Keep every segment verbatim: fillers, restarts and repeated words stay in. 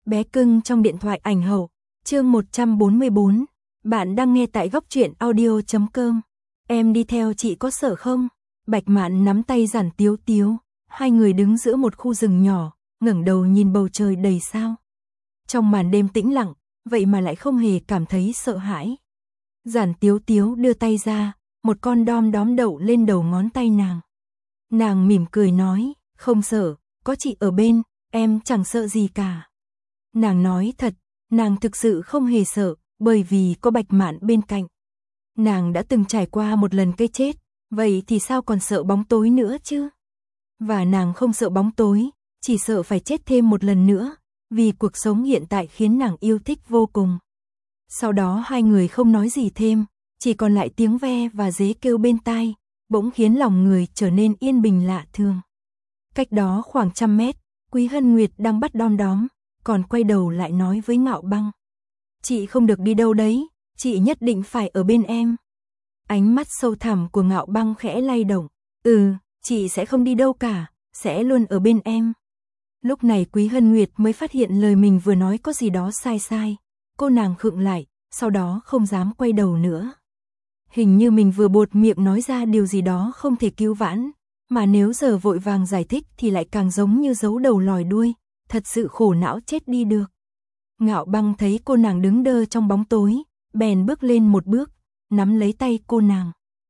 Bé cưng trong điện thoại ảnh hậu, chương một trăm bốn mươi bốn. Bạn đang nghe tại góc truyện audio chấm com. Em đi theo chị có sợ không? Bạch Mạn nắm tay Giản Tiếu Tiếu, hai người đứng giữa một khu rừng nhỏ, ngẩng đầu nhìn bầu trời đầy sao. Trong màn đêm tĩnh lặng, vậy mà lại không hề cảm thấy sợ hãi. Giản Tiếu Tiếu đưa tay ra, một con đom đóm đậu lên đầu ngón tay nàng. Nàng mỉm cười nói, không sợ, có chị ở bên, em chẳng sợ gì cả. Nàng nói thật, nàng thực sự không hề sợ, bởi vì có Bạch Mạn bên cạnh. Nàng đã từng trải qua một lần cái chết, vậy thì sao còn sợ bóng tối nữa chứ? Và nàng không sợ bóng tối, chỉ sợ phải chết thêm một lần nữa, vì cuộc sống hiện tại khiến nàng yêu thích vô cùng. Sau đó hai người không nói gì thêm, chỉ còn lại tiếng ve và dế kêu bên tai, bỗng khiến lòng người trở nên yên bình lạ thường. Cách đó khoảng trăm mét, Quý Hân Nguyệt đang bắt đom đóm, còn quay đầu lại nói với Ngạo Băng. Chị không được đi đâu đấy, chị nhất định phải ở bên em. Ánh mắt sâu thẳm của Ngạo Băng khẽ lay động. Ừ, chị sẽ không đi đâu cả, sẽ luôn ở bên em. Lúc này Quý Hân Nguyệt mới phát hiện lời mình vừa nói có gì đó sai sai. Cô nàng khựng lại, sau đó không dám quay đầu nữa. Hình như mình vừa buột miệng nói ra điều gì đó không thể cứu vãn, mà nếu giờ vội vàng giải thích thì lại càng giống như giấu đầu lòi đuôi, thật sự khổ não chết đi được. Ngạo Băng thấy cô nàng đứng đơ trong bóng tối, bèn bước lên một bước, nắm lấy tay cô nàng.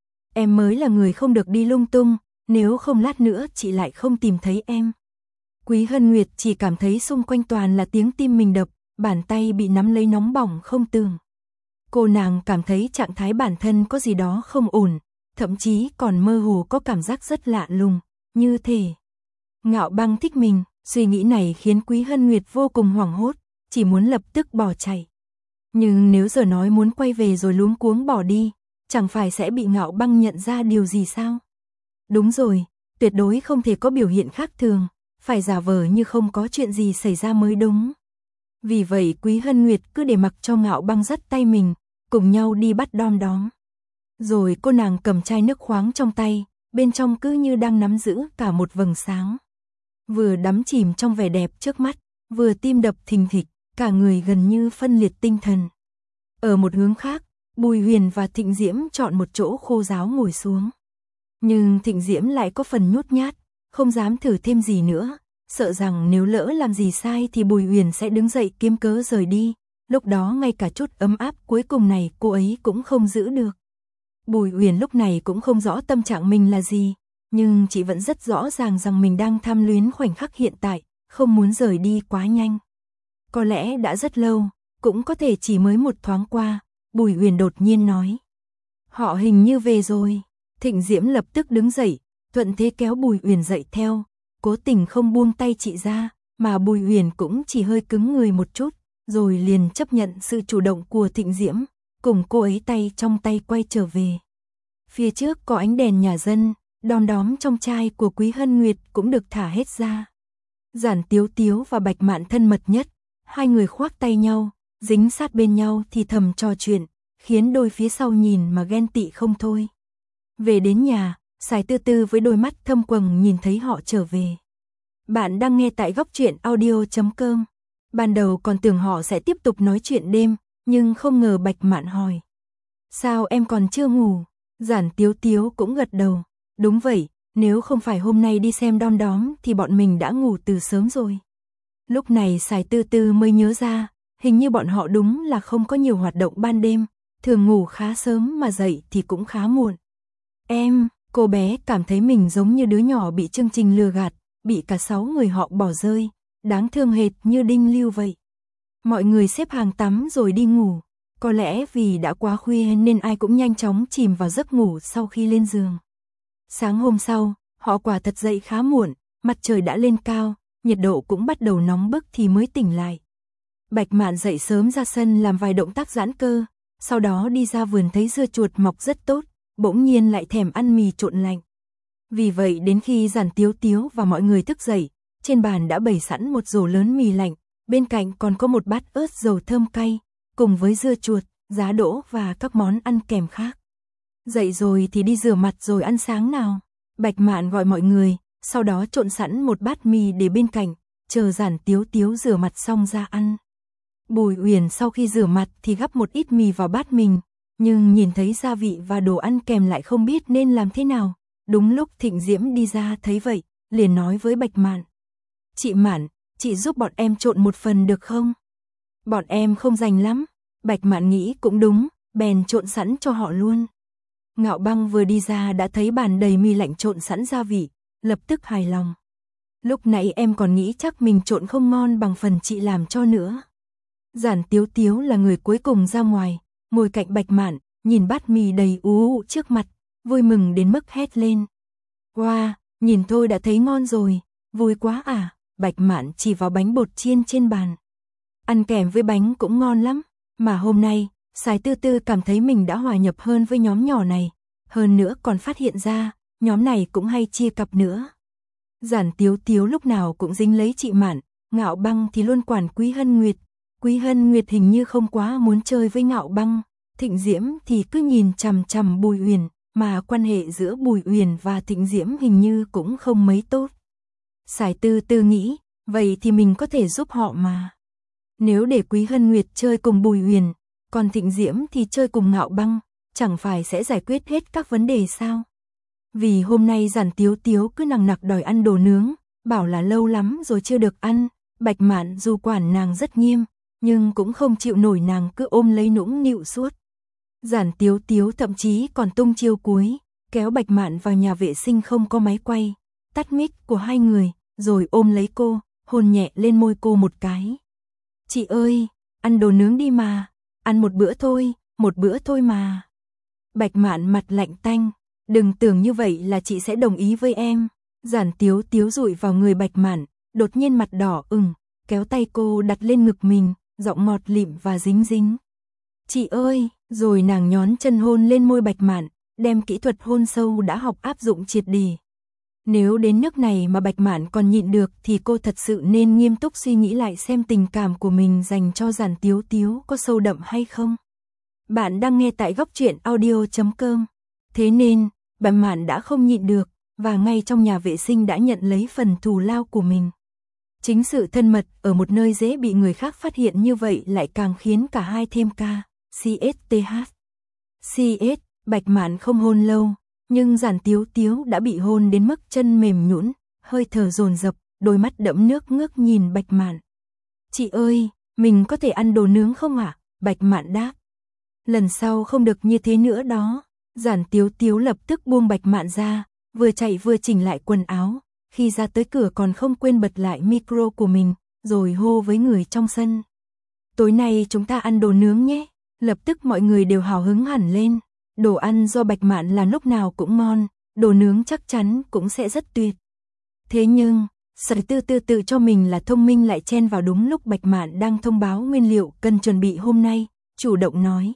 Em mới là người không được đi lung tung, nếu không lát nữa chị lại không tìm thấy em. Quý Hân Nguyệt chỉ cảm thấy xung quanh toàn là tiếng tim mình đập, bàn tay bị nắm lấy nóng bỏng không tường. Cô nàng cảm thấy trạng thái bản thân có gì đó không ổn, thậm chí còn mơ hồ có cảm giác rất lạ lùng, như thể Ngạo Băng thích mình. Suy nghĩ này khiến Quý Hân Nguyệt vô cùng hoảng hốt, chỉ muốn lập tức bỏ chạy. Nhưng nếu giờ nói muốn quay về rồi luống cuống bỏ đi, chẳng phải sẽ bị Ngạo Băng nhận ra điều gì sao? Đúng rồi, tuyệt đối không thể có biểu hiện khác thường, phải giả vờ như không có chuyện gì xảy ra mới đúng. Vì vậy Quý Hân Nguyệt cứ để mặc cho Ngạo Băng dắt tay mình, cùng nhau đi bắt đom đóm. Rồi cô nàng cầm chai nước khoáng trong tay, bên trong cứ như đang nắm giữ cả một vầng sáng. Vừa đắm chìm trong vẻ đẹp trước mắt, vừa tim đập thình thịch, cả người gần như phân liệt tinh thần. Ở một hướng khác, Bùi Huyền và Thịnh Diễm chọn một chỗ khô ráo ngồi xuống. Nhưng Thịnh Diễm lại có phần nhút nhát, không dám thử thêm gì nữa, sợ rằng nếu lỡ làm gì sai thì Bùi Huyền sẽ đứng dậy kiếm cớ rời đi, lúc đó ngay cả chút ấm áp cuối cùng này cô ấy cũng không giữ được. Bùi Huyền lúc này cũng không rõ tâm trạng mình là gì, nhưng chị vẫn rất rõ ràng rằng mình đang tham luyến khoảnh khắc hiện tại, không muốn rời đi quá nhanh. Có lẽ đã rất lâu, cũng có thể chỉ mới một thoáng qua, Bùi Huyền đột nhiên nói. Họ hình như về rồi. Thịnh Diễm lập tức đứng dậy, thuận thế kéo Bùi Huyền dậy theo, cố tình không buông tay chị ra, mà Bùi Huyền cũng chỉ hơi cứng người một chút, rồi liền chấp nhận sự chủ động của Thịnh Diễm, cùng cô ấy tay trong tay quay trở về. Phía trước có ánh đèn nhà dân, đom đóm trong chai của Quý Hân Nguyệt cũng được thả hết ra. Giản Tiếu Tiếu và Bạch Mạn thân mật nhất, hai người khoác tay nhau, dính sát bên nhau thì thầm trò chuyện, khiến đôi phía sau nhìn mà ghen tị không thôi. Về đến nhà, Sài Tư Tư với đôi mắt thâm quầng nhìn thấy họ trở về. Bạn đang nghe tại góc truyện audio chấm com. Ban đầu còn tưởng họ sẽ tiếp tục nói chuyện đêm, nhưng không ngờ Bạch Mạn hỏi. Sao em còn chưa ngủ? Giản Tiếu Tiếu cũng gật đầu. Đúng vậy, nếu không phải hôm nay đi xem đom đóm thì bọn mình đã ngủ từ sớm rồi. Lúc này Sài Tư Tư mới nhớ ra, hình như bọn họ đúng là không có nhiều hoạt động ban đêm, thường ngủ khá sớm mà dậy thì cũng khá muộn. Em, cô bé cảm thấy mình giống như đứa nhỏ bị chương trình lừa gạt, bị cả sáu người họ bỏ rơi, đáng thương hệt như Đinh Lưu vậy. Mọi người xếp hàng tắm rồi đi ngủ, có lẽ vì đã quá khuya nên ai cũng nhanh chóng chìm vào giấc ngủ sau khi lên giường. Sáng hôm sau, họ quả thật dậy khá muộn, mặt trời đã lên cao, nhiệt độ cũng bắt đầu nóng bức thì mới tỉnh lại. Bạch Mạn dậy sớm ra sân làm vài động tác giãn cơ, sau đó đi ra vườn thấy dưa chuột mọc rất tốt, bỗng nhiên lại thèm ăn mì trộn lạnh. Vì vậy đến khi Giản Tiếu Tiếu và mọi người thức dậy, trên bàn đã bày sẵn một rổ lớn mì lạnh, bên cạnh còn có một bát ớt dầu thơm cay, cùng với dưa chuột, giá đỗ và các món ăn kèm khác. Dậy rồi thì đi rửa mặt rồi ăn sáng nào. Bạch Mạn gọi mọi người, sau đó trộn sẵn một bát mì để bên cạnh, chờ Giản Tiếu Tiếu rửa mặt xong ra ăn. Bùi Uyển sau khi rửa mặt thì gắp một ít mì vào bát mình, nhưng nhìn thấy gia vị và đồ ăn kèm lại không biết nên làm thế nào. Đúng lúc Thịnh Diễm đi ra thấy vậy, liền nói với Bạch Mạn. Chị Mạn, chị giúp bọn em trộn một phần được không? Bọn em không rành lắm. Bạch Mạn nghĩ cũng đúng, bèn trộn sẵn cho họ luôn. Ngạo Băng vừa đi ra đã thấy bàn đầy mì lạnh trộn sẵn gia vị, lập tức hài lòng. Lúc nãy em còn nghĩ chắc mình trộn không ngon bằng phần chị làm cho nữa. Giản Tiếu Tiếu là người cuối cùng ra ngoài, ngồi cạnh Bạch Mạn, nhìn bát mì đầy ú ụ trước mặt, vui mừng đến mức hét lên. Wow, nhìn thôi đã thấy ngon rồi, vui quá à. Bạch Mạn chỉ vào bánh bột chiên trên bàn. Ăn kèm với bánh cũng ngon lắm, mà hôm nay, Sài Tư Tư cảm thấy mình đã hòa nhập hơn với nhóm nhỏ này, hơn nữa còn phát hiện ra, nhóm này cũng hay chia cặp nữa. Giản Tiếu Tiếu lúc nào cũng dính lấy chị Mạn, Ngạo Băng thì luôn quản Quý Hân Nguyệt. Quý Hân Nguyệt hình như không quá muốn chơi với Ngạo Băng, Thịnh Diễm thì cứ nhìn chằm chằm Bùi Uyển, mà quan hệ giữa Bùi Uyển và Thịnh Diễm hình như cũng không mấy tốt. Sài Tư Tư nghĩ, vậy thì mình có thể giúp họ mà. Nếu để Quý Hân Nguyệt chơi cùng Bùi Uyển, còn Thịnh Diễm thì chơi cùng Ngạo Băng, chẳng phải sẽ giải quyết hết các vấn đề sao? Vì hôm nay Giản Tiếu Tiếu cứ nằng nặc đòi ăn đồ nướng, bảo là lâu lắm rồi chưa được ăn, Bạch Mạn dù quản nàng rất nghiêm, nhưng cũng không chịu nổi nàng cứ ôm lấy nũng nịu suốt. Giản Tiếu Tiếu thậm chí còn tung chiêu cuối, kéo Bạch Mạn vào nhà vệ sinh không có máy quay, tắt mic của hai người, rồi ôm lấy cô, hôn nhẹ lên môi cô một cái. Chị ơi, ăn đồ nướng đi mà, ăn một bữa thôi, một bữa thôi mà. Bạch Mạn mặt lạnh tanh, đừng tưởng như vậy là chị sẽ đồng ý với em. Giản Tiếu Tiếu dụi vào người Bạch Mạn, đột nhiên mặt đỏ ửng, kéo tay cô đặt lên ngực mình, giọng ngọt lịm và dính dính. Chị ơi, rồi nàng nhón chân hôn lên môi Bạch Mạn, đem kỹ thuật hôn sâu đã học áp dụng triệt để. Nếu đến nước này mà Bạch Mạn còn nhịn được thì cô thật sự nên nghiêm túc suy nghĩ lại xem tình cảm của mình dành cho Giản Tiếu Tiếu có sâu đậm hay không. Bạn đang nghe tại góc truyện audio chấm com. Thế nên, Bạch Mạn đã không nhịn được, và ngay trong nhà vệ sinh đã nhận lấy phần thù lao của mình. Chính sự thân mật ở một nơi dễ bị người khác phát hiện như vậy lại càng khiến cả hai thêm ca, xê ét tê hát. xê ét, Bạch Mạn không hôn lâu, nhưng Giản Tiếu Tiếu đã bị hôn đến mức chân mềm nhũn, hơi thở dồn dập, đôi mắt đẫm nước ngước nhìn Bạch Mạn. Chị ơi, mình có thể ăn đồ nướng không ạ? À? Bạch Mạn đáp. Lần sau không được như thế nữa đó. Giản Tiếu Tiếu lập tức buông Bạch Mạn ra, vừa chạy vừa chỉnh lại quần áo, khi ra tới cửa còn không quên bật lại micro của mình, rồi hô với người trong sân. Tối nay chúng ta ăn đồ nướng nhé. Lập tức mọi người đều hào hứng hẳn lên. Đồ ăn do Bạch Mạn làm lúc nào cũng ngon, đồ nướng chắc chắn cũng sẽ rất tuyệt. Thế nhưng, Sài Tư Tư tự cho mình là thông minh lại chen vào đúng lúc Bạch Mạn đang thông báo nguyên liệu cần chuẩn bị hôm nay, chủ động nói.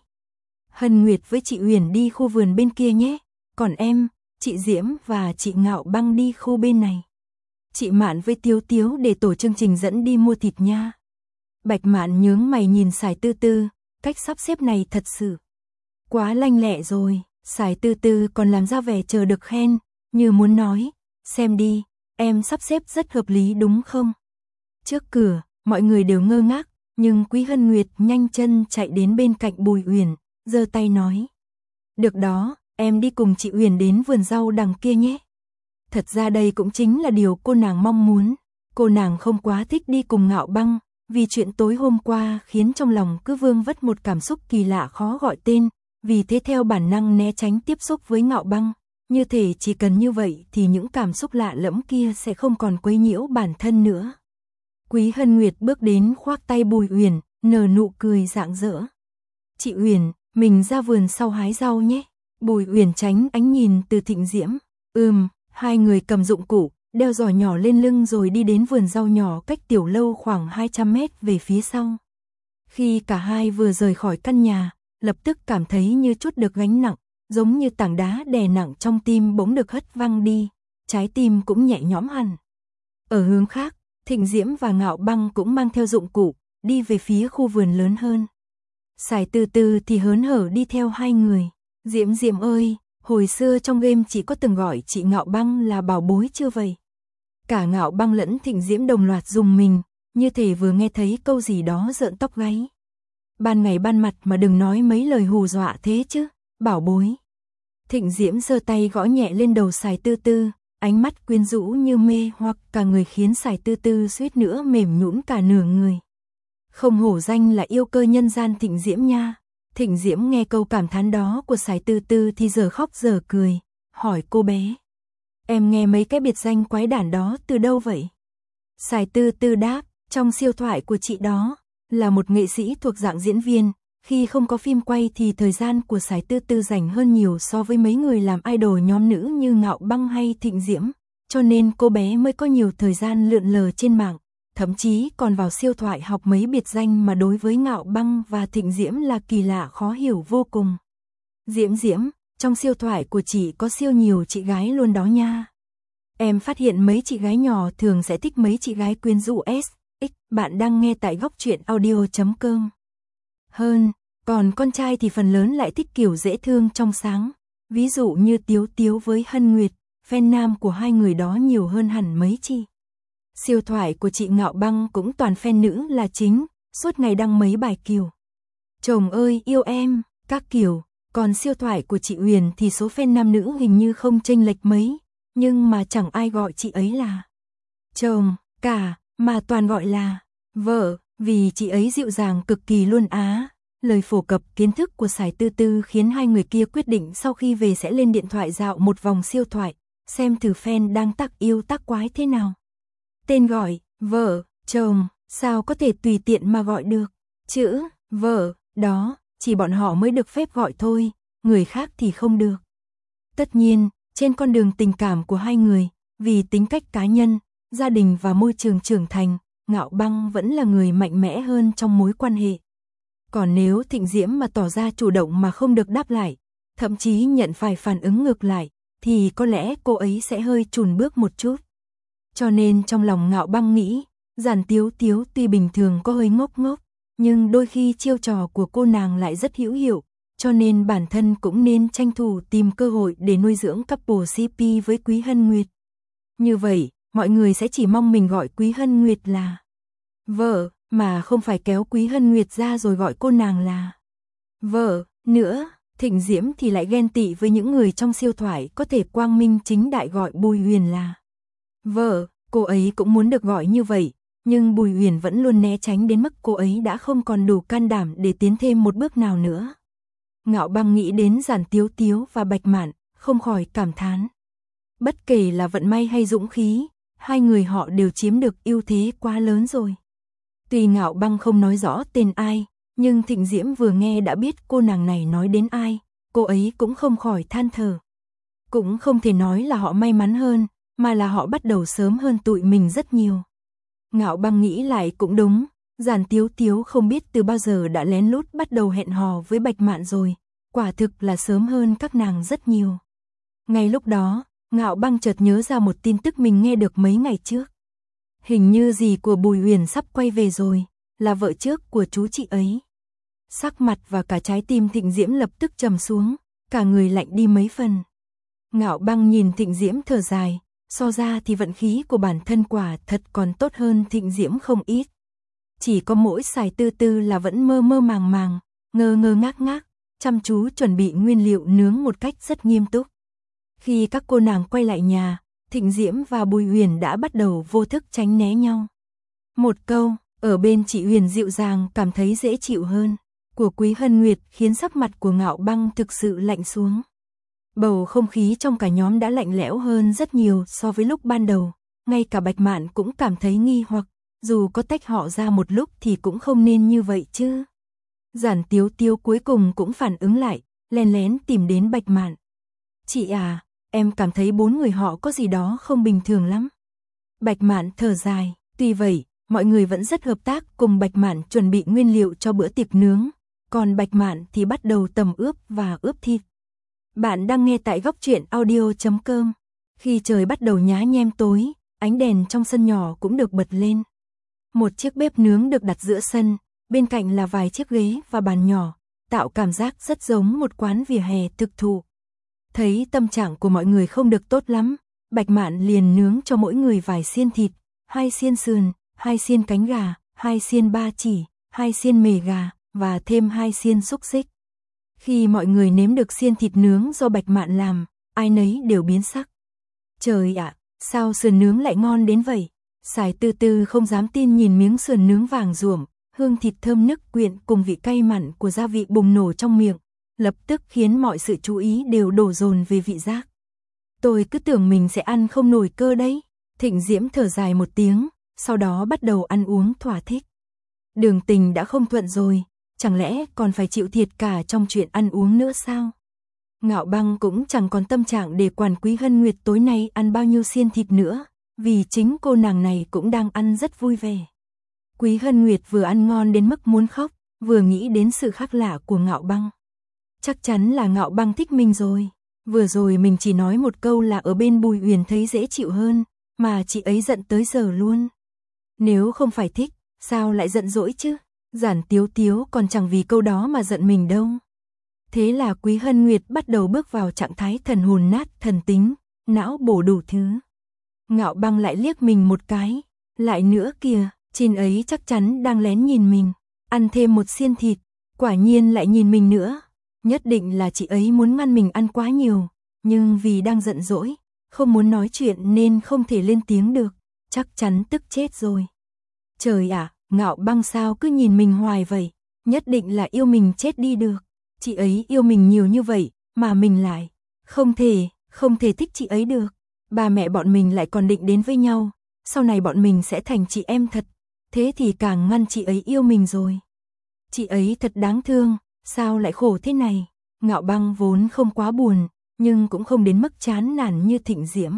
Hân Nguyệt với chị Uyển đi khu vườn bên kia nhé, còn em, chị Diễm và chị Ngạo Băng đi khu bên này. Chị Mạn với Tiếu Tiếu để tổ chương trình dẫn đi mua thịt nha. Bạch Mạn nhướng mày nhìn Sài Tư Tư, cách sắp xếp này thật sự quá lanh lẹ rồi. Sài Tư Tư còn làm ra vẻ chờ được khen, như muốn nói, xem đi, em sắp xếp rất hợp lý đúng không? Trước cửa, mọi người đều ngơ ngác, nhưng Quý Hân Nguyệt nhanh chân chạy đến bên cạnh Bùi Uyển, giơ tay nói. Được đó, em đi cùng chị Uyển đến vườn rau đằng kia nhé. Thật ra đây cũng chính là điều cô nàng mong muốn. Cô nàng không quá thích đi cùng Ngạo Băng, vì chuyện tối hôm qua khiến trong lòng cứ vương vất một cảm xúc kỳ lạ khó gọi tên, vì thế theo bản năng né tránh tiếp xúc với Ngạo Băng. Như thể chỉ cần như vậy thì những cảm xúc lạ lẫm kia sẽ không còn quấy nhiễu bản thân nữa. Quý Hân Nguyệt bước đến khoác tay Bùi Uyển, nở nụ cười rạng rỡ. Chị Uyển, mình ra vườn sau hái rau nhé. Bùi Uyển tránh ánh nhìn từ Thịnh Diễm. Ừm, hai người cầm dụng cụ, đeo giỏ nhỏ lên lưng rồi đi đến vườn rau nhỏ cách tiểu lâu khoảng hai trăm mét về phía sau. Khi cả hai vừa rời khỏi căn nhà, lập tức cảm thấy như chút được gánh nặng, giống như tảng đá đè nặng trong tim bỗng được hất văng đi, trái tim cũng nhẹ nhõm hẳn. Ở hướng khác, Thịnh Diễm và Ngạo Băng cũng mang theo dụng cụ, đi về phía khu vườn lớn hơn. Sài Tư Tư thì hớn hở đi theo hai người. Diễm Diễm ơi, hồi xưa trong game chị có từng gọi chị Ngạo Băng là bảo bối chưa vậy? Cả Ngạo Băng lẫn Thịnh Diễm đồng loạt dùng mình, như thể vừa nghe thấy câu gì đó rợn tóc gáy. Ban ngày ban mặt mà đừng nói mấy lời hù dọa thế chứ, bảo bối. Thịnh Diễm giơ tay gõ nhẹ lên đầu Sài Tư Tư, ánh mắt quyến rũ như mê hoặc cả người khiến Sài Tư Tư suýt nữa mềm nhũn cả nửa người. Không hổ danh là yêu cơ nhân gian Thịnh Diễm nha. Thịnh Diễm nghe câu cảm thán đó của Sài Tư Tư thì giờ khóc giờ cười, hỏi cô bé. Em nghe mấy cái biệt danh quái đản đó từ đâu vậy? Sài Tư Tư đáp, trong siêu thoại của chị đó, là một nghệ sĩ thuộc dạng diễn viên, khi không có phim quay thì thời gian của Sài Tư Tư dành hơn nhiều so với mấy người làm idol nhóm nữ như Ngạo Băng hay Thịnh Diễm, cho nên cô bé mới có nhiều thời gian lượn lờ trên mạng, thậm chí còn vào siêu thoại học mấy biệt danh mà đối với Ngạo Băng và Thịnh Diễm là kỳ lạ khó hiểu vô cùng. Diễm Diễm, trong siêu thoại của chị có siêu nhiều chị gái luôn đó nha. Em phát hiện mấy chị gái nhỏ thường sẽ thích mấy chị gái quyến rũ S X. Bạn đang nghe tại góc truyện audio chấm com. Hơn, còn con trai thì phần lớn lại thích kiểu dễ thương trong sáng. Ví dụ như Tiếu Tiếu với Hân Nguyệt, fan nam của hai người đó nhiều hơn hẳn mấy chị. Siêu thoại của chị Ngạo Băng cũng toàn fan nữ là chính, suốt ngày đăng mấy bài kiểu chồng ơi yêu em, các kiểu. Còn siêu thoại của chị Huyền thì số fan nam nữ hình như không chênh lệch mấy, nhưng mà chẳng ai gọi chị ấy là chồng cả, mà toàn gọi là vợ, vì chị ấy dịu dàng cực kỳ luôn á. Lời phổ cập kiến thức của Sài Tư Tư khiến hai người kia quyết định sau khi về sẽ lên điện thoại dạo một vòng siêu thoại, xem thử fan đang tác yêu tác quái thế nào. Tên gọi, vợ, chồng, sao có thể tùy tiện mà gọi được. Chữ, vợ, đó, chỉ bọn họ mới được phép gọi thôi, người khác thì không được. Tất nhiên, trên con đường tình cảm của hai người, vì tính cách cá nhân, gia đình và môi trường trưởng thành, Ngạo Băng vẫn là người mạnh mẽ hơn trong mối quan hệ. Còn nếu Thịnh Diễm mà tỏ ra chủ động mà không được đáp lại, thậm chí nhận phải phản ứng ngược lại, thì có lẽ cô ấy sẽ hơi chùn bước một chút. Cho nên trong lòng Ngạo Băng nghĩ, Giản Tiếu Tiếu tuy bình thường có hơi ngốc ngốc, nhưng đôi khi chiêu trò của cô nàng lại rất hữu hiệu, cho nên bản thân cũng nên tranh thủ tìm cơ hội để nuôi dưỡng couple xê pê với Quý Hân Nguyệt. Như vậy, mọi người sẽ chỉ mong mình gọi Quý Hân Nguyệt là vợ, mà không phải kéo Quý Hân Nguyệt ra rồi gọi cô nàng là vợ nữa. Thịnh Diễm thì lại ghen tị với những người trong siêu thoại có thể quang minh chính đại gọi Bùi Huyền là vợ, cô ấy cũng muốn được gọi như vậy, nhưng Bùi Huyền vẫn luôn né tránh đến mức cô ấy đã không còn đủ can đảm để tiến thêm một bước nào nữa. Ngạo Băng nghĩ đến Giản Tiếu Tiếu và Bạch Mạn, không khỏi cảm thán. Bất kể là vận may hay dũng khí, hai người họ đều chiếm được ưu thế quá lớn rồi. Tuy Ngạo Băng không nói rõ tên ai, nhưng Thịnh Diễm vừa nghe đã biết cô nàng này nói đến ai, cô ấy cũng không khỏi than thở. Cũng không thể nói là họ may mắn hơn, mà là họ bắt đầu sớm hơn tụi mình rất nhiều. Ngạo Băng nghĩ lại cũng đúng, Giản Tiếu Tiếu không biết từ bao giờ đã lén lút bắt đầu hẹn hò với Bạch Mạn rồi, quả thực là sớm hơn các nàng rất nhiều. Ngay lúc đó, Ngạo Băng chợt nhớ ra một tin tức mình nghe được mấy ngày trước. Hình như dì của Bùi Huyền sắp quay về rồi, là vợ trước của chú chị ấy. Sắc mặt và cả trái tim Thịnh Diễm lập tức trầm xuống, cả người lạnh đi mấy phần. Ngạo Băng nhìn Thịnh Diễm thở dài, so ra thì vận khí của bản thân quả thật còn tốt hơn Thịnh Diễm không ít. Chỉ có mỗi Sài Tư Tư là vẫn mơ mơ màng màng, ngơ ngơ ngác ngác, chăm chú chuẩn bị nguyên liệu nướng một cách rất nghiêm túc. Khi các cô nàng quay lại nhà, Thịnh Diễm và Bùi Huyền đã bắt đầu vô thức tránh né nhau. Một câu, ở bên chị Huyền dịu dàng cảm thấy dễ chịu hơn, của Quý Hân Nguyệt khiến sắc mặt của Ngạo Băng thực sự lạnh xuống. Bầu không khí trong cả nhóm đã lạnh lẽo hơn rất nhiều so với lúc ban đầu, ngay cả Bạch Mạn cũng cảm thấy nghi hoặc, dù có tách họ ra một lúc thì cũng không nên như vậy chứ. Giản Tiếu Tiếu cuối cùng cũng phản ứng lại, lén lén tìm đến Bạch Mạn. Chị à, em cảm thấy bốn người họ có gì đó không bình thường lắm. Bạch Mạn thở dài, tuy vậy, mọi người vẫn rất hợp tác cùng Bạch Mạn chuẩn bị nguyên liệu cho bữa tiệc nướng, còn Bạch Mạn thì bắt đầu tầm ướp và ướp thịt. Bạn đang nghe tại góc truyện audio chấm com. Khi trời bắt đầu nhá nhem tối, ánh đèn trong sân nhỏ cũng được bật lên. Một chiếc bếp nướng được đặt giữa sân, bên cạnh là vài chiếc ghế và bàn nhỏ, tạo cảm giác rất giống một quán vỉa hè thực thụ. Thấy tâm trạng của mọi người không được tốt lắm, Bạch Mạn liền nướng cho mỗi người vài xiên thịt, hai xiên sườn, hai xiên cánh gà, hai xiên ba chỉ, hai xiên mề gà, và thêm hai xiên xúc xích. Khi mọi người nếm được xiên thịt nướng do Bạch Mạn làm, ai nấy đều biến sắc. Trời ạ, sao sườn nướng lại ngon đến vậy? Sải Tư Tư không dám tin nhìn miếng sườn nướng vàng ruộm, hương thịt thơm nức quyện cùng vị cay mặn của gia vị bùng nổ trong miệng, lập tức khiến mọi sự chú ý đều đổ dồn về vị giác. Tôi cứ tưởng mình sẽ ăn không nổi cơ đấy. Thịnh Diễm thở dài một tiếng, sau đó bắt đầu ăn uống thỏa thích. Đường Tình đã không thuận rồi, chẳng lẽ còn phải chịu thiệt cả trong chuyện ăn uống nữa sao? Ngạo Băng cũng chẳng còn tâm trạng để quản Quý Hân Nguyệt tối nay ăn bao nhiêu xiên thịt nữa, vì chính cô nàng này cũng đang ăn rất vui vẻ. Quý Hân Nguyệt vừa ăn ngon đến mức muốn khóc, vừa nghĩ đến sự khác lạ của Ngạo Băng. Chắc chắn là Ngạo Băng thích mình rồi. Vừa rồi mình chỉ nói một câu là ở bên Bùi Uyển thấy dễ chịu hơn, mà chị ấy giận tới giờ luôn. Nếu không phải thích, sao lại giận dỗi chứ? Giản Tiếu Tiếu còn chẳng vì câu đó mà giận mình đâu. Thế là Quý Hân Nguyệt bắt đầu bước vào trạng thái thần hồn nát thần tính, não bổ đủ thứ. Ngạo Băng lại liếc mình một cái, lại nữa kìa, Chin ấy chắc chắn đang lén nhìn mình, ăn thêm một xiên thịt, quả nhiên lại nhìn mình nữa. Nhất định là chị ấy muốn ngăn mình ăn quá nhiều, nhưng vì đang giận dỗi, không muốn nói chuyện nên không thể lên tiếng được, chắc chắn tức chết rồi. Trời ạ, Ngạo Băng sao cứ nhìn mình hoài vậy, nhất định là yêu mình chết đi được. Chị ấy yêu mình nhiều như vậy, mà mình lại không thể, không thể thích chị ấy được. Ba mẹ bọn mình lại còn định đến với nhau, sau này bọn mình sẽ thành chị em thật, thế thì càng ngăn chị ấy yêu mình rồi. Chị ấy thật đáng thương, sao lại khổ thế này? Ngạo Băng vốn không quá buồn, nhưng cũng không đến mức chán nản như Thịnh Diễm.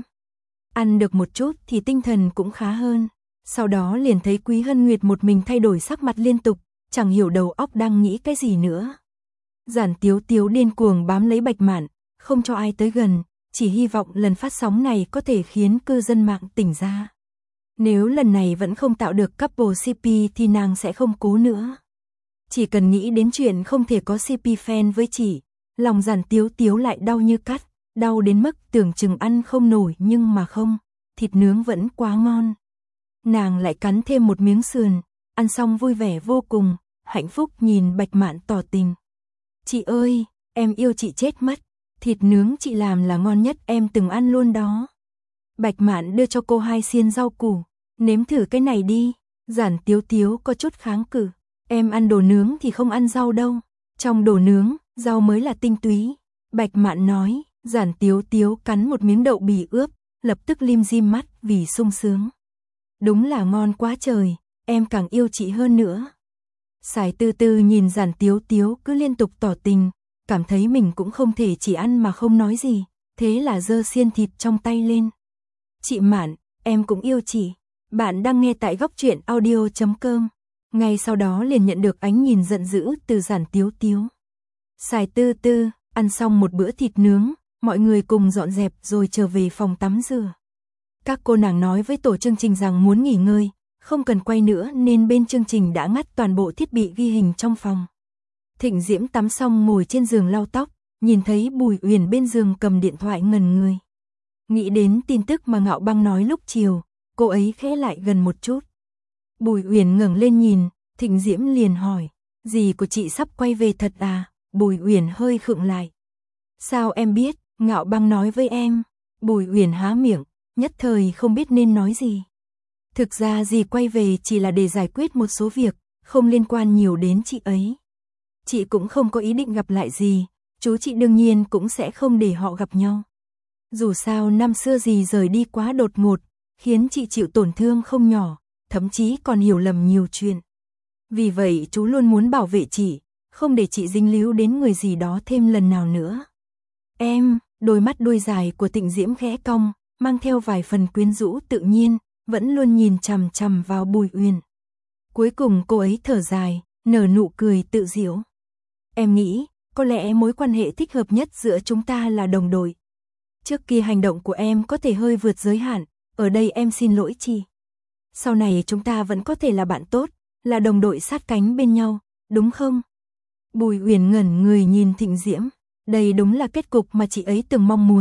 Ăn được một chút thì tinh thần cũng khá hơn. Sau đó liền thấy Quý Hân Nguyệt một mình thay đổi sắc mặt liên tục, chẳng hiểu đầu óc đang nghĩ cái gì nữa. Giản Tiếu Tiếu điên cuồng bám lấy Bạch Mạn, không cho ai tới gần, chỉ hy vọng lần phát sóng này có thể khiến cư dân mạng tỉnh ra. Nếu lần này vẫn không tạo được couple xê pê thì nàng sẽ không cố nữa. Chỉ cần nghĩ đến chuyện không thể có xê pê fan với chị, lòng Giản Tiếu Tiếu lại đau như cắt, đau đến mức tưởng chừng ăn không nổi, nhưng mà không, thịt nướng vẫn quá ngon. Nàng lại cắn thêm một miếng sườn, ăn xong vui vẻ vô cùng, hạnh phúc nhìn Bạch Mạn tỏ tình. Chị ơi, em yêu chị chết mất, thịt nướng chị làm là ngon nhất em từng ăn luôn đó. Bạch Mạn đưa cho cô hai xiên rau củ, nếm thử cái này đi. Giản Tiếu Tiếu có chút kháng cự, em ăn đồ nướng thì không ăn rau đâu, trong đồ nướng, rau mới là tinh túy. Bạch Mạn nói. Giản Tiếu Tiếu cắn một miếng đậu bì ướp, lập tức lim dim mắt vì sung sướng. Đúng là ngon quá trời, em càng yêu chị hơn nữa. Sải Tư Tư nhìn Giản Tiếu Tiếu cứ liên tục tỏ tình, cảm thấy mình cũng không thể chỉ ăn mà không nói gì, thế là giơ xiên thịt trong tay lên. Chị Mạn, em cũng yêu chị. Bạn đang nghe tại góc truyện audio chấm com. Ngay sau đó liền nhận được ánh nhìn giận dữ từ Giản Tiếu Tiếu. Sải Tư Tư, ăn xong một bữa thịt nướng, mọi người cùng dọn dẹp rồi trở về phòng tắm rửa. Các cô nàng nói với tổ chương trình rằng muốn nghỉ ngơi, không cần quay nữa nên bên chương trình đã ngắt toàn bộ thiết bị ghi hình trong phòng. Thịnh Diễm tắm xong ngồi trên giường lau tóc, nhìn thấy Bùi Uyển bên giường cầm điện thoại ngần người. Nghĩ đến tin tức mà Ngạo Băng nói lúc chiều, cô ấy khẽ lại gần một chút. Bùi Uyển ngẩng lên nhìn, Thịnh Diễm liền hỏi, dì của chị sắp quay về thật à? Bùi Uyển hơi khựng lại. Sao em biết? Ngạo Băng nói với em. Bùi Uyển há miệng, nhất thời không biết nên nói gì. Thực ra dì quay về chỉ là để giải quyết một số việc, không liên quan nhiều đến chị ấy. Chị cũng không có ý định gặp lại dì, chú chị đương nhiên cũng sẽ không để họ gặp nhau. Dù sao năm xưa dì rời đi quá đột ngột, khiến chị chịu tổn thương không nhỏ, thậm chí còn hiểu lầm nhiều chuyện. Vì vậy chú luôn muốn bảo vệ chị, không để chị dính líu đến người gì đó thêm lần nào nữa. Em, đôi mắt đuôi dài của Thịnh Diễm khẽ cong, mang theo vài phần quyến rũ tự nhiên, vẫn luôn nhìn chằm chằm vào Bùi Uyển. Cuối cùng cô ấy thở dài, nở nụ cười tự giễu. Em nghĩ, có lẽ mối quan hệ thích hợp nhất giữa chúng ta là đồng đội. Trước kia hành động của em có thể hơi vượt giới hạn, ở đây em xin lỗi chị. Sau này chúng ta vẫn có thể là bạn tốt, là đồng đội sát cánh bên nhau, đúng không? Bùi Uyển ngẩn người nhìn Thịnh Diễm, đây đúng là kết cục mà chị ấy từng mong muốn,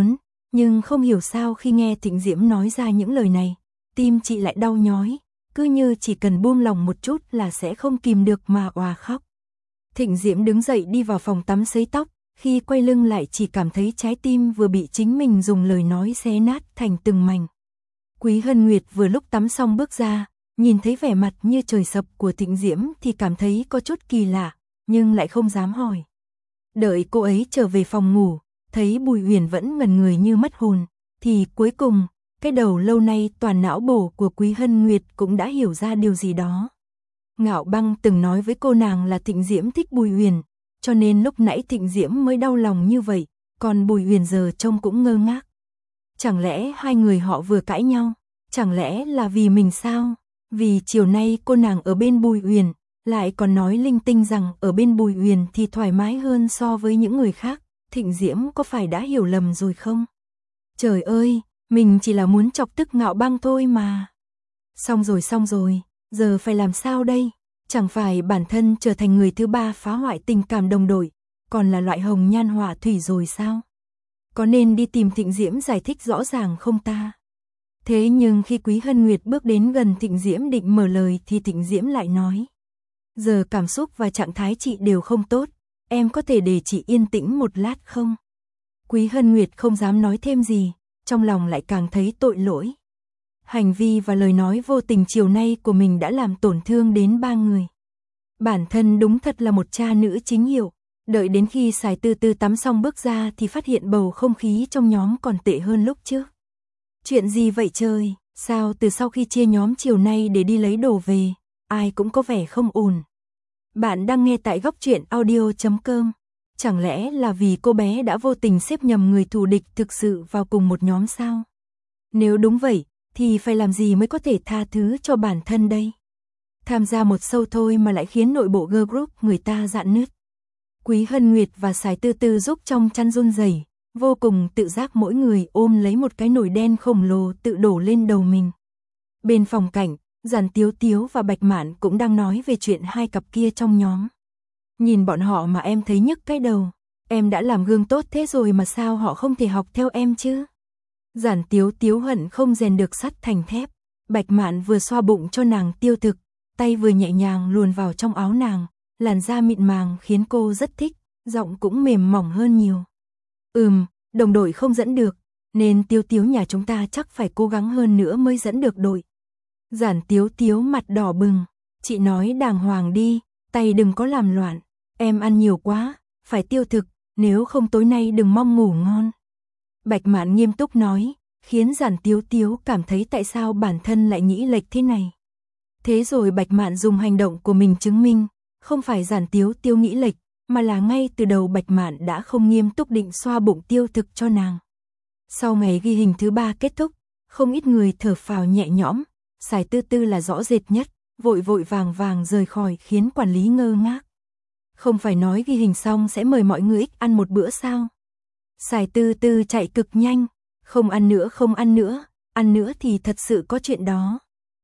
Nhưng không hiểu sao khi nghe Thịnh Diễm nói ra những lời này, tim chị lại đau nhói, cứ như chỉ cần buông lòng một chút là sẽ không kìm được mà òa khóc. Thịnh Diễm đứng dậy đi vào phòng tắm sấy tóc, khi quay lưng lại chỉ cảm thấy trái tim vừa bị chính mình dùng lời nói xé nát thành từng mảnh. Quý Hân Nguyệt vừa lúc tắm xong bước ra, nhìn thấy vẻ mặt như trời sập của Thịnh Diễm thì cảm thấy có chút kỳ lạ, nhưng lại không dám hỏi. Đợi cô ấy trở về phòng ngủ, thấy Bùi Huyền vẫn ngẩn người như mất hồn, thì cuối cùng, cái đầu lâu nay toàn não bổ của Quý Hân Nguyệt cũng đã hiểu ra điều gì đó. Ngạo Băng từng nói với cô nàng là Thịnh Diễm thích Bùi Huyền, cho nên lúc nãy Thịnh Diễm mới đau lòng như vậy, còn Bùi Huyền giờ trông cũng ngơ ngác. Chẳng lẽ hai người họ vừa cãi nhau? Chẳng lẽ là vì mình sao? Vì chiều nay cô nàng ở bên Bùi Huyền, lại còn nói linh tinh rằng ở bên Bùi Huyền thì thoải mái hơn so với những người khác. Thịnh Diễm có phải đã hiểu lầm rồi không? Trời ơi, mình chỉ là muốn chọc tức Ngạo Băng thôi mà. Xong rồi xong rồi, giờ phải làm sao đây? Chẳng phải bản thân trở thành người thứ ba phá hoại tình cảm đồng đội, còn là loại hồng nhan họa thủy rồi sao? Có nên đi tìm Thịnh Diễm giải thích rõ ràng không ta? Thế nhưng khi Quý Hân Nguyệt bước đến gần Thịnh Diễm định mở lời thì Thịnh Diễm lại nói: giờ cảm xúc và trạng thái chị đều không tốt, em có thể để chị yên tĩnh một lát không? Quý Hân Nguyệt không dám nói thêm gì, trong lòng lại càng thấy tội lỗi. Hành vi và lời nói vô tình chiều nay của mình đã làm tổn thương đến ba người. Bản thân đúng thật là một cha nữ chính hiệu. Đợi đến khi Sài Tư Tư tắm xong bước ra thì phát hiện bầu không khí trong nhóm còn tệ hơn lúc trước. Chuyện gì vậy trời? Sao từ sau khi chia nhóm chiều nay để đi lấy đồ về, ai cũng có vẻ không ổn. Bạn đang nghe tại góc truyện audio chấm com. Chẳng lẽ là vì cô bé đã vô tình xếp nhầm người thù địch thực sự vào cùng một nhóm sao? Nếu đúng vậy, thì phải làm gì mới có thể tha thứ cho bản thân đây? Tham gia một show thôi mà lại khiến nội bộ girl group người ta rạn nứt. Quý Hân Nguyệt và Sài Tư Tư giúp trong chăn run rẩy, vô cùng tự giác mỗi người ôm lấy một cái nồi đen khổng lồ tự đổ lên đầu mình. Bên phòng cảnh, Giản Tiếu Tiếu và Bạch Mạn cũng đang nói về chuyện hai cặp kia trong nhóm. Nhìn bọn họ mà em thấy nhức cái đầu, em đã làm gương tốt thế rồi mà sao họ không thể học theo em chứ? Giản Tiếu Tiếu hận không rèn được sắt thành thép. Bạch Mạn vừa xoa bụng cho nàng tiêu thực, tay vừa nhẹ nhàng luồn vào trong áo nàng, làn da mịn màng khiến cô rất thích, giọng cũng mềm mỏng hơn nhiều. Ừm, đồng đội không dẫn được, nên Tiếu Tiếu nhà chúng ta chắc phải cố gắng hơn nữa mới dẫn được đội. Giản Tiếu Tiếu mặt đỏ bừng, chị nói đàng hoàng đi, tay đừng có làm loạn, em ăn nhiều quá, phải tiêu thực, nếu không tối nay đừng mong ngủ ngon. Bạch Mạn nghiêm túc nói, khiến Giản Tiếu Tiếu cảm thấy tại sao bản thân lại nghĩ lệch thế này. Thế rồi Bạch Mạn dùng hành động của mình chứng minh, không phải Giản Tiếu Tiếu nghĩ lệch, mà là ngay từ đầu Bạch Mạn đã không nghiêm túc định xoa bụng tiêu thực cho nàng. Sau ngày ghi hình thứ ba kết thúc, không ít người thở phào nhẹ nhõm, Sài Tư Tư là rõ rệt nhất, vội vội vàng vàng rời khỏi khiến quản lý ngơ ngác. Không phải nói ghi hình xong sẽ mời mọi người ăn một bữa sao? Sài Tư Tư chạy cực nhanh, không ăn nữa không ăn nữa, ăn nữa thì thật sự có chuyện đó.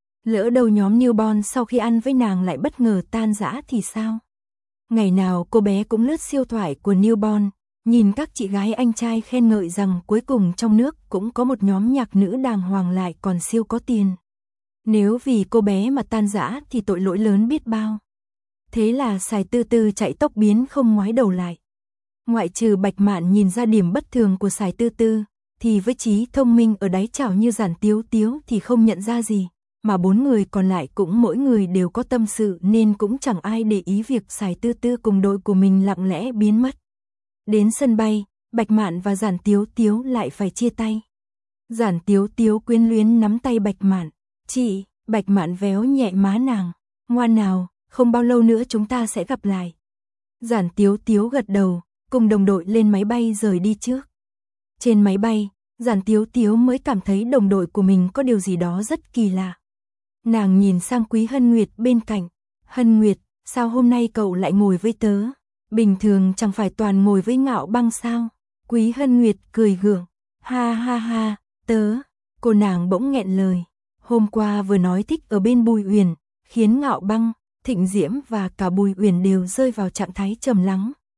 Lỡ đầu nhóm newborn sau khi ăn với nàng lại bất ngờ tan rã thì sao? Ngày nào cô bé cũng lướt siêu thoại của newborn, nhìn các chị gái anh trai khen ngợi rằng cuối cùng trong nước cũng có một nhóm nhạc nữ đàng hoàng lại còn siêu có tiền. Nếu vì cô bé mà tan rã thì tội lỗi lớn biết bao. Thế là Sài Tư Tư chạy tốc biến không ngoái đầu lại. Ngoại trừ Bạch Mạn nhìn ra điểm bất thường của Sài Tư Tư, thì với trí thông minh ở đáy chảo như Giản Tiếu Tiếu thì không nhận ra gì, mà bốn người còn lại cũng mỗi người đều có tâm sự nên cũng chẳng ai để ý việc Sài Tư Tư cùng đội của mình lặng lẽ biến mất. Đến sân bay, Bạch Mạn và Giản Tiếu Tiếu lại phải chia tay. Giản Tiếu Tiếu quyến luyến nắm tay Bạch Mạn, chị, Bạch Mạn véo nhẹ má nàng, ngoan nào, không bao lâu nữa chúng ta sẽ gặp lại. Giản Tiếu Tiếu gật đầu, cùng đồng đội lên máy bay rời đi trước. Trên máy bay, Giản Tiếu Tiếu mới cảm thấy đồng đội của mình có điều gì đó rất kỳ lạ. Nàng nhìn sang Quý Hân Nguyệt bên cạnh, Hân Nguyệt, sao hôm nay cậu lại ngồi với tớ? Bình thường chẳng phải toàn ngồi với Ngạo Băng sao? Quý Hân Nguyệt cười gượng, ha ha ha, tớ, cô nàng bỗng nghẹn lời. Hôm qua vừa nói thích ở bên Bùi Uyển, khiến Ngạo Băng, Thịnh Diễm và cả Bùi Uyển đều rơi vào trạng thái trầm lắng.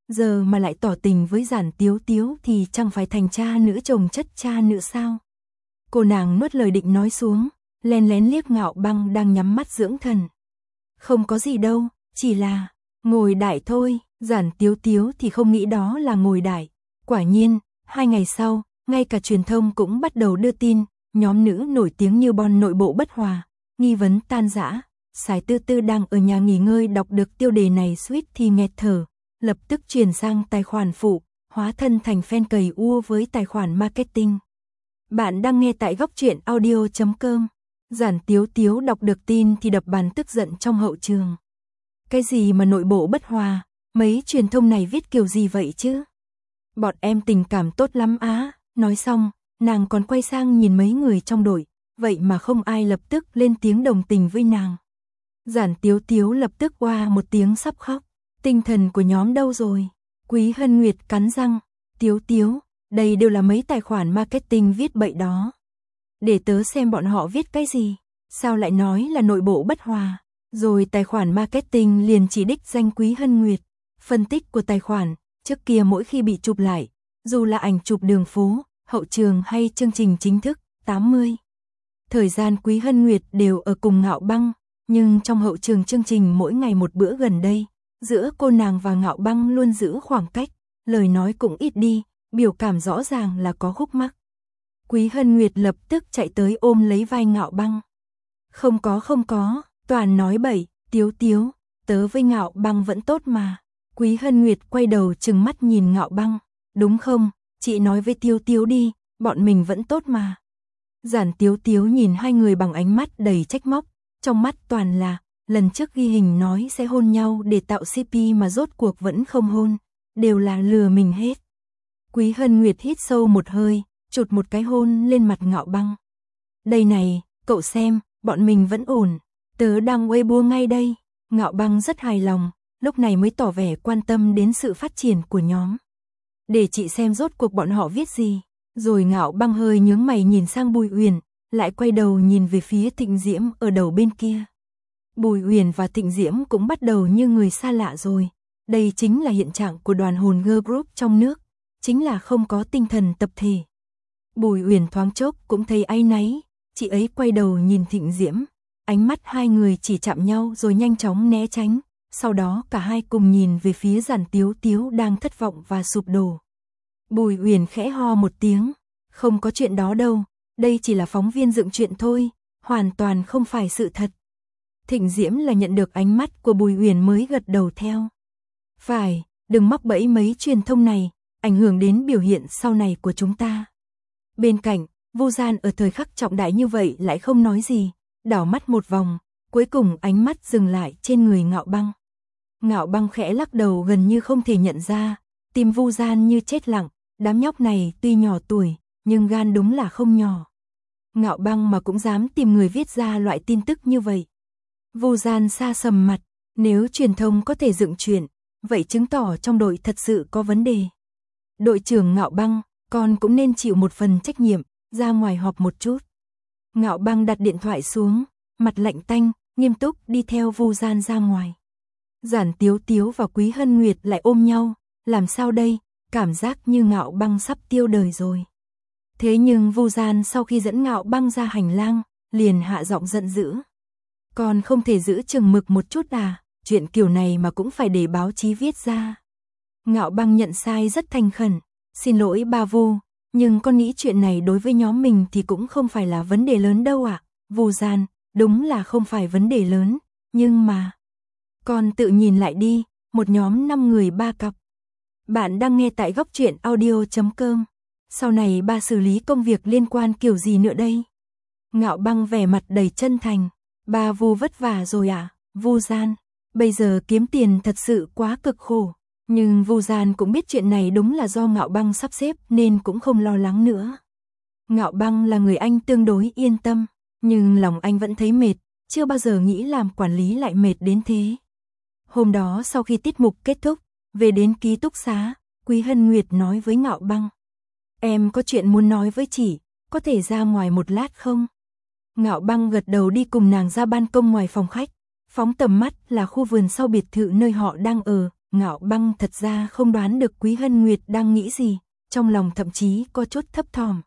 giờ mà lại tỏ tình với Giản Tiếu Tiếu thì chẳng phải thành cha nữ chồng chất cha nữ sao? Cô nàng nuốt lời định nói xuống, lén lén liếc Ngạo Băng đang nhắm mắt dưỡng thần. Không có gì đâu, chỉ là ngồi đại thôi. Giản Tiếu Tiếu thì không nghĩ đó là ngồi đại. Quả nhiên, hai ngày sau, ngay cả truyền thông cũng bắt đầu đưa tin, nhóm nữ nổi tiếng như Bon nội bộ bất hòa, nghi vấn tan rã. Sái Tư Tư đang ở nhà nghỉ ngơi đọc được tiêu đề này suýt thì nghẹt thở, lập tức chuyển sang tài khoản phụ, hóa thân thành fan cầy ua với tài khoản marketing. Bạn đang nghe tại góc truyện audio chấm com. Giản Tiếu Tiếu đọc được tin thì đập bàn tức giận trong hậu trường. Cái gì mà nội bộ bất hòa, mấy truyền thông này viết kiểu gì vậy chứ? Bọn em tình cảm tốt lắm á. Nói xong, nàng còn quay sang nhìn mấy người trong đội, vậy mà không ai lập tức lên tiếng đồng tình với nàng. Giản Tiếu Tiếu lập tức oa một tiếng sắp khóc. Tinh thần của nhóm đâu rồi? Quý Hân Nguyệt cắn răng. Tiếu Tiếu, đây đều là mấy tài khoản marketing viết bậy đó. Để tớ xem bọn họ viết cái gì. Sao lại nói là nội bộ bất hòa? Rồi tài khoản marketing liền chỉ đích danh Quý Hân Nguyệt. Phân tích của tài khoản, trước kia mỗi khi bị chụp lại, dù là ảnh chụp đường phố, hậu trường hay chương trình chính thức, tám mươi. Thời gian Quý Hân Nguyệt đều ở cùng Ngạo Băng, nhưng trong hậu trường chương trình mỗi ngày một bữa gần đây, giữa cô nàng và Ngạo Băng luôn giữ khoảng cách, lời nói cũng ít đi, biểu cảm rõ ràng là có khúc mắc. Quý Hân Nguyệt lập tức chạy tới ôm lấy vai Ngạo Băng. Không có không có, toàn nói bậy, Tiếu Tiếu, tớ với Ngạo Băng vẫn tốt mà. Quý Hân Nguyệt quay đầu trừng mắt nhìn Ngạo Băng, đúng không, chị nói với Tiếu Tiếu đi, bọn mình vẫn tốt mà. Giản Tiếu Tiếu nhìn hai người bằng ánh mắt đầy trách móc, trong mắt toàn là, lần trước ghi hình nói sẽ hôn nhau để tạo xê pê mà rốt cuộc vẫn không hôn, đều là lừa mình hết. Quý Hân Nguyệt hít sâu một hơi, chụt một cái hôn lên mặt Ngạo Băng. Đây này, cậu xem, bọn mình vẫn ổn, tớ đang Weibo ngay đây. Ngạo Băng rất hài lòng, lúc này mới tỏ vẻ quan tâm đến sự phát triển của nhóm. Để chị xem rốt cuộc bọn họ viết gì. Rồi Ngạo Băng hơi nhướng mày nhìn sang Bùi Uyển, lại quay đầu nhìn về phía Thịnh Diễm ở đầu bên kia. Bùi Uyển và Thịnh Diễm cũng bắt đầu như người xa lạ rồi. Đây chính là hiện trạng của đoàn hồn girl group trong nước, chính là không có tinh thần tập thể. Bùi Uyển thoáng chốc cũng thấy áy náy, chị ấy quay đầu nhìn Thịnh Diễm, ánh mắt hai người chỉ chạm nhau rồi nhanh chóng né tránh, sau đó cả hai cùng nhìn về phía Giản Tiếu Tiếu đang thất vọng và sụp đổ. Bùi Uyển khẽ ho một tiếng, không có chuyện đó đâu, đây chỉ là phóng viên dựng chuyện thôi, hoàn toàn không phải sự thật. Thịnh Diễm là nhận được ánh mắt của Bùi Uyển mới gật đầu theo. Phải, đừng mắc bẫy mấy truyền thông này, ảnh hưởng đến biểu hiện sau này của chúng ta. Bên cạnh, Vu Gian ở thời khắc trọng đại như vậy lại không nói gì, đảo mắt một vòng, cuối cùng ánh mắt dừng lại trên người Ngạo Băng. Ngạo Băng khẽ lắc đầu gần như không thể nhận ra, tim Vu Gian như chết lặng, đám nhóc này tuy nhỏ tuổi, nhưng gan đúng là không nhỏ. Ngạo Băng mà cũng dám tìm người viết ra loại tin tức như vậy. Vu Gian xa sầm mặt, nếu truyền thông có thể dựng chuyện, vậy chứng tỏ trong đội thật sự có vấn đề. Đội trưởng Ngạo Băng, con cũng nên chịu một phần trách nhiệm, ra ngoài họp một chút. Ngạo Băng đặt điện thoại xuống, mặt lạnh tanh, nghiêm túc đi theo Vu Gian ra ngoài. Giản Tiếu Tiếu và Quý Hân Nguyệt lại ôm nhau, làm sao đây, cảm giác như Ngạo Băng sắp tiêu đời rồi. Thế nhưng Vu Gian sau khi dẫn Ngạo Băng ra hành lang, liền hạ giọng giận dữ. Con không thể giữ chừng mực một chút à, chuyện kiểu này mà cũng phải để báo chí viết ra. Ngạo Băng nhận sai rất thành khẩn, xin lỗi ba Vu, nhưng con nghĩ chuyện này đối với nhóm mình thì cũng không phải là vấn đề lớn đâu ạ. À? Vu Gian, đúng là không phải vấn đề lớn, nhưng mà... Con tự nhìn lại đi, một nhóm năm người ba cặp. Bạn đang nghe tại góc truyện audio chấm com. Sau này ba xử lý công việc liên quan kiểu gì nữa đây? Ngạo Băng vẻ mặt đầy chân thành. Ba Vu vất vả rồi à, Vu Gian. Bây giờ kiếm tiền thật sự quá cực khổ. Nhưng Vu Gian cũng biết chuyện này đúng là do Ngạo Băng sắp xếp nên cũng không lo lắng nữa. Ngạo Băng là người anh tương đối yên tâm, nhưng lòng anh vẫn thấy mệt, chưa bao giờ nghĩ làm quản lý lại mệt đến thế. Hôm đó sau khi tiết mục kết thúc, về đến ký túc xá, Quý Hân Nguyệt nói với Ngạo Băng. Em có chuyện muốn nói với chị, có thể ra ngoài một lát không? Ngạo Băng gật đầu đi cùng nàng ra ban công ngoài phòng khách, phóng tầm mắt là khu vườn sau biệt thự nơi họ đang ở, Ngạo Băng thật ra không đoán được Quý Hân Nguyệt đang nghĩ gì, trong lòng thậm chí có chút thấp thỏm.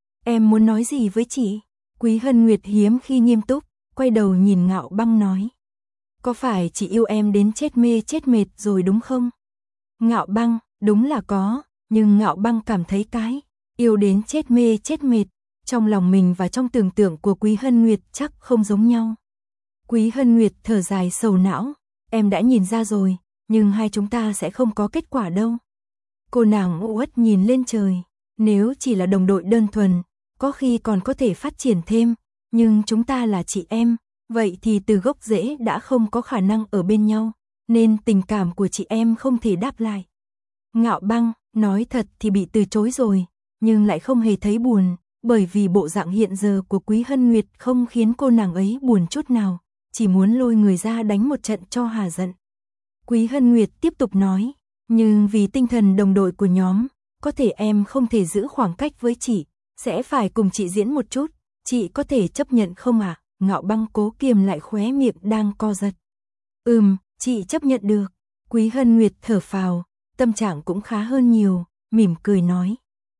Em muốn nói gì với chị? Quý Hân Nguyệt hiếm khi nghiêm túc, quay đầu nhìn Ngạo Băng nói. Có phải chị yêu em đến chết mê chết mệt rồi đúng không? Ngạo Băng, đúng là có, nhưng Ngạo Băng cảm thấy cái yêu đến chết mê chết mệt, trong lòng mình và trong tưởng tượng của Quý Hân Nguyệt chắc không giống nhau. Quý Hân Nguyệt thở dài sầu não, em đã nhìn ra rồi, nhưng hai chúng ta sẽ không có kết quả đâu. Cô nàng uất nhìn lên trời, nếu chỉ là đồng đội đơn thuần, có khi còn có thể phát triển thêm, nhưng chúng ta là chị em, vậy thì từ gốc rễ đã không có khả năng ở bên nhau, nên tình cảm của chị em không thể đáp lại. Ngạo Băng, nói thật thì bị từ chối rồi, nhưng lại không hề thấy buồn, bởi vì bộ dạng hiện giờ của Quý Hân Nguyệt không khiến cô nàng ấy buồn chút nào, chỉ muốn lôi người ra đánh một trận cho hà giận. Quý Hân Nguyệt tiếp tục nói, nhưng vì tinh thần đồng đội của nhóm, có thể em không thể giữ khoảng cách với chị, sẽ phải cùng chị diễn một chút, chị có thể chấp nhận không ạ? À? Ngạo Băng cố kiềm lại khóe miệng đang co giật. Ừm, chị chấp nhận được. Quý Hân Nguyệt thở phào, tâm trạng cũng khá hơn nhiều, mỉm cười nói.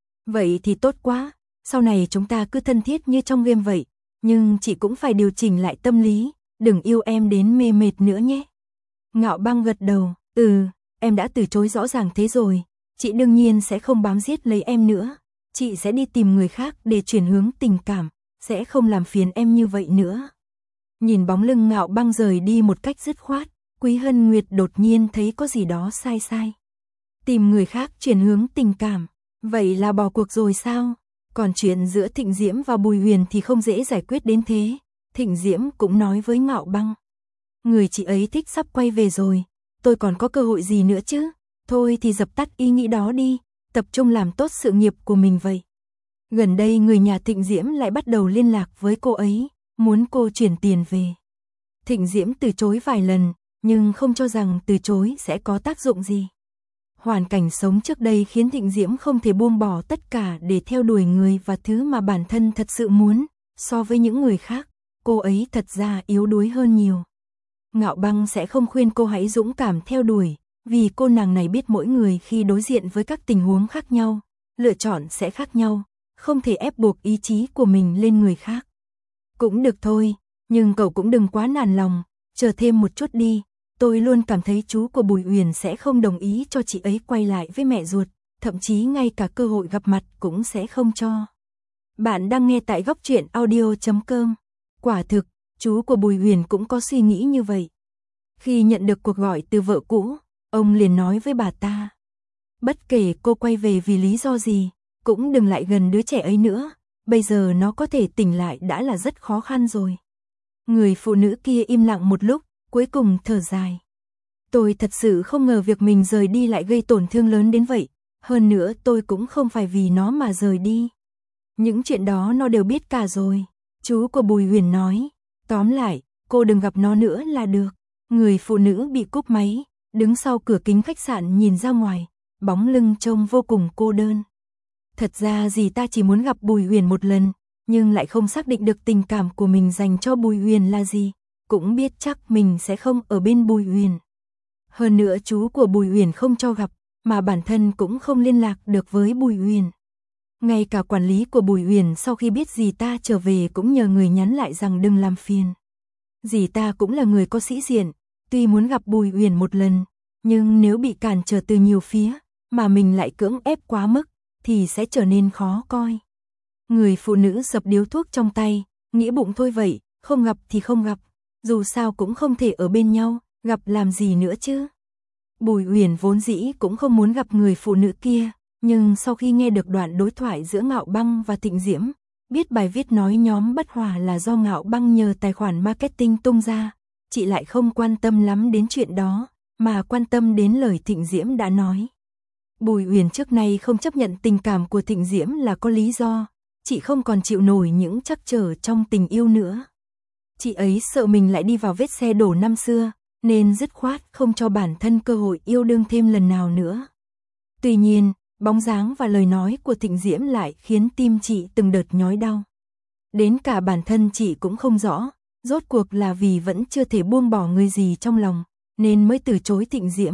Vậy thì tốt quá, sau này chúng ta cứ thân thiết như trong game vậy, nhưng chị cũng phải điều chỉnh lại tâm lý, đừng yêu em đến mê mệt nữa nhé. Ngạo Băng gật đầu, ừ, em đã từ chối rõ ràng thế rồi, chị đương nhiên sẽ không bám giết lấy em nữa, chị sẽ đi tìm người khác để chuyển hướng tình cảm, sẽ không làm phiền em như vậy nữa. Nhìn bóng lưng Ngạo Băng rời đi một cách dứt khoát, Quý Hân Nguyệt đột nhiên thấy có gì đó sai sai. Tìm người khác chuyển hướng tình cảm, vậy là bỏ cuộc rồi sao? Còn chuyện giữa Thịnh Diễm và Bùi Huyền thì không dễ giải quyết đến thế. Thịnh Diễm cũng nói với Ngạo Băng. Người chị ấy thích sắp quay về rồi, tôi còn có cơ hội gì nữa chứ? Thôi thì dập tắt ý nghĩ đó đi, tập trung làm tốt sự nghiệp của mình vậy. Gần đây người nhà Thịnh Diễm lại bắt đầu liên lạc với cô ấy, muốn cô chuyển tiền về. Thịnh Diễm từ chối vài lần, nhưng không cho rằng từ chối sẽ có tác dụng gì. Hoàn cảnh sống trước đây khiến Thịnh Diễm không thể buông bỏ tất cả để theo đuổi người và thứ mà bản thân thật sự muốn, so với những người khác, cô ấy thật ra yếu đuối hơn nhiều. Ngạo Băng sẽ không khuyên cô hãy dũng cảm theo đuổi, vì cô nàng này biết mỗi người khi đối diện với các tình huống khác nhau, lựa chọn sẽ khác nhau, không thể ép buộc ý chí của mình lên người khác. Cũng được thôi, nhưng cậu cũng đừng quá nản lòng, chờ thêm một chút đi. Tôi luôn cảm thấy chú của Bùi Huyền sẽ không đồng ý cho chị ấy quay lại với mẹ ruột, thậm chí ngay cả cơ hội gặp mặt cũng sẽ không cho. Bạn đang nghe tại góc truyện audio chấm com. Quả thực, chú của Bùi Huyền cũng có suy nghĩ như vậy. Khi nhận được cuộc gọi từ vợ cũ, ông liền nói với bà ta. Bất kể cô quay về vì lý do gì, cũng đừng lại gần đứa trẻ ấy nữa, bây giờ nó có thể tỉnh lại đã là rất khó khăn rồi. Người phụ nữ kia im lặng một lúc, cuối cùng thở dài. Tôi thật sự không ngờ việc mình rời đi lại gây tổn thương lớn đến vậy, hơn nữa tôi cũng không phải vì nó mà rời đi. Những chuyện đó nó đều biết cả rồi. Chú của Bùi Huyền nói, tóm lại, cô đừng gặp nó nữa là được. Người phụ nữ bị cúp máy, đứng sau cửa kính khách sạn nhìn ra ngoài, bóng lưng trông vô cùng cô đơn. Thật ra dì ta chỉ muốn gặp Bùi Huyền một lần, nhưng lại không xác định được tình cảm của mình dành cho Bùi Huyền là gì, cũng biết chắc mình sẽ không ở bên Bùi Huyền. Hơn nữa chú của Bùi Huyền không cho gặp, mà bản thân cũng không liên lạc được với Bùi Huyền. Ngay cả quản lý của Bùi Huyền sau khi biết dì ta trở về cũng nhờ người nhắn lại rằng đừng làm phiền. Dì ta cũng là người có sĩ diện, tuy muốn gặp Bùi Huyền một lần, nhưng nếu bị cản trở từ nhiều phía, mà mình lại cưỡng ép quá mức, thì sẽ trở nên khó coi. Người phụ nữ dập điếu thuốc trong tay, nghĩ bụng thôi vậy, không gặp thì không gặp, dù sao cũng không thể ở bên nhau, gặp làm gì nữa chứ. Bùi Huyền vốn dĩ cũng không muốn gặp người phụ nữ kia, nhưng sau khi nghe được đoạn đối thoại giữa Ngạo Băng và Thịnh Diễm, biết bài viết nói nhóm bất hòa là do Ngạo Băng nhờ tài khoản marketing tung ra, chị lại không quan tâm lắm đến chuyện đó, mà quan tâm đến lời Thịnh Diễm đã nói. Bùi Huyền trước nay không chấp nhận tình cảm của Thịnh Diễm là có lý do, chị không còn chịu nổi những trắc trở trong tình yêu nữa. Chị ấy sợ mình lại đi vào vết xe đổ năm xưa, nên dứt khoát không cho bản thân cơ hội yêu đương thêm lần nào nữa. Tuy nhiên, bóng dáng và lời nói của Thịnh Diễm lại khiến tim chị từng đợt nhói đau. Đến cả bản thân chị cũng không rõ, rốt cuộc là vì vẫn chưa thể buông bỏ người gì trong lòng, nên mới từ chối Thịnh Diễm,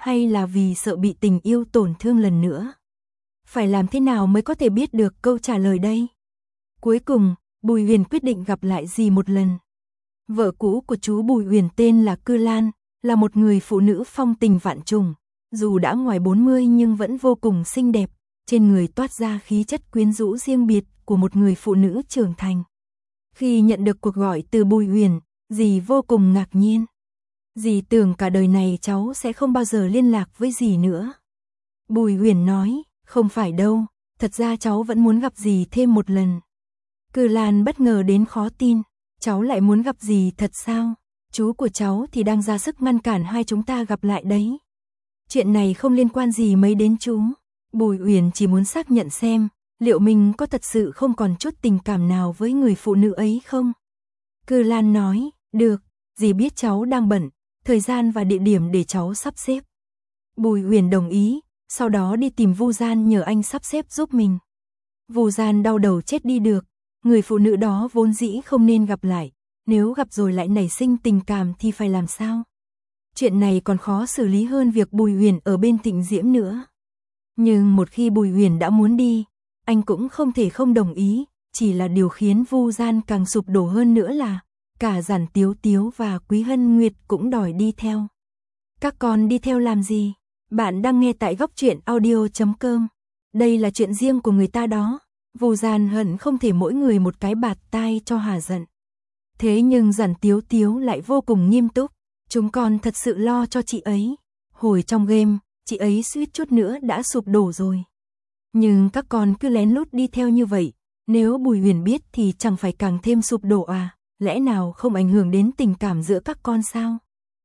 hay là vì sợ bị tình yêu tổn thương lần nữa? Phải làm thế nào mới có thể biết được câu trả lời đây? Cuối cùng, Bùi Huyền quyết định gặp lại dì một lần. Vợ cũ của chú Bùi Huyền tên là Cư Lan, là một người phụ nữ phong tình vạn trùng, dù đã ngoài bốn mươi nhưng vẫn vô cùng xinh đẹp, trên người toát ra khí chất quyến rũ riêng biệt của một người phụ nữ trưởng thành. Khi nhận được cuộc gọi từ Bùi Huyền, dì vô cùng ngạc nhiên. Dì tưởng cả đời này cháu sẽ không bao giờ liên lạc với dì nữa. Bùi Huyền nói, không phải đâu, thật ra cháu vẫn muốn gặp dì thêm một lần. Cư Lan bất ngờ đến khó tin, cháu lại muốn gặp dì thật sao? Chú của cháu thì đang ra sức ngăn cản hai chúng ta gặp lại đấy. Chuyện này không liên quan gì mấy đến chú. Bùi Huyền chỉ muốn xác nhận xem, liệu mình có thật sự không còn chút tình cảm nào với người phụ nữ ấy không? Cư Lan nói, được, dì biết cháu đang bận, thời gian và địa điểm để cháu sắp xếp. Bùi Huyền đồng ý, sau đó đi tìm Vu Gian nhờ anh sắp xếp giúp mình. Vu Gian đau đầu chết đi được, người phụ nữ đó vốn dĩ không nên gặp lại, nếu gặp rồi lại nảy sinh tình cảm thì phải làm sao? Chuyện này còn khó xử lý hơn việc Bùi Huyền ở bên Thịnh Diễm nữa. Nhưng một khi Bùi Huyền đã muốn đi, anh cũng không thể không đồng ý, chỉ là điều khiến Vu Gian càng sụp đổ hơn nữa là cả Giản Tiếu Tiếu và Quý Hân Nguyệt cũng đòi đi theo. Các con đi theo làm gì? Bạn đang nghe tại góc truyện audio chấm com. Đây là chuyện riêng của người ta đó. Vu Gian hận không thể mỗi người một cái bạt tai cho hà giận. Thế nhưng Giản Tiếu Tiếu lại vô cùng nghiêm túc. Chúng con thật sự lo cho chị ấy. Hồi trong game, chị ấy suýt chút nữa đã sụp đổ rồi. Nhưng các con cứ lén lút đi theo như vậy, nếu Bùi Huyền biết thì chẳng phải càng thêm sụp đổ à, lẽ nào không ảnh hưởng đến tình cảm giữa các con sao?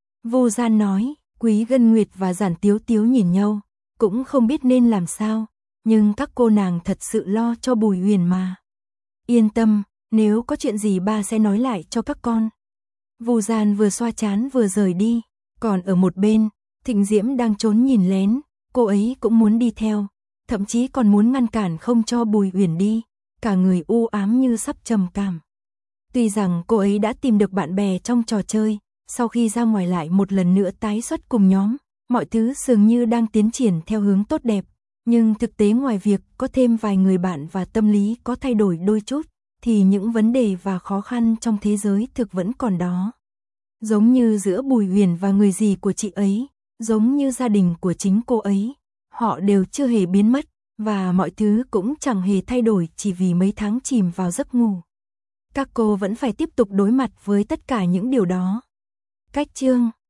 Vu Gian nói, Quý Hân Nguyệt và Giản Tiếu Tiếu nhìn nhau, cũng không biết nên làm sao, nhưng các cô nàng thật sự lo cho Bùi Huyền mà. Yên tâm, nếu có chuyện gì ba sẽ nói lại cho các con. Vu Gian vừa xoa trán vừa rời đi, còn ở một bên, Thịnh Diễm đang trốn nhìn lén, cô ấy cũng muốn đi theo, thậm chí còn muốn ngăn cản không cho Bùi Huyền đi, cả người u ám như sắp trầm cảm. Tuy rằng cô ấy đã tìm được bạn bè trong trò chơi, sau khi ra ngoài lại một lần nữa tái xuất cùng nhóm, mọi thứ dường như đang tiến triển theo hướng tốt đẹp, nhưng thực tế ngoài việc có thêm vài người bạn và tâm lý có thay đổi đôi chút, thì những vấn đề và khó khăn trong thế giới thực vẫn còn đó. Giống như giữa Bùi Huyền và người dì của chị ấy, giống như gia đình của chính cô ấy, họ đều chưa hề biến mất, và mọi thứ cũng chẳng hề thay đổi chỉ vì mấy tháng chìm vào giấc ngủ. Các cô vẫn phải tiếp tục đối mặt với tất cả những điều đó. Cách chương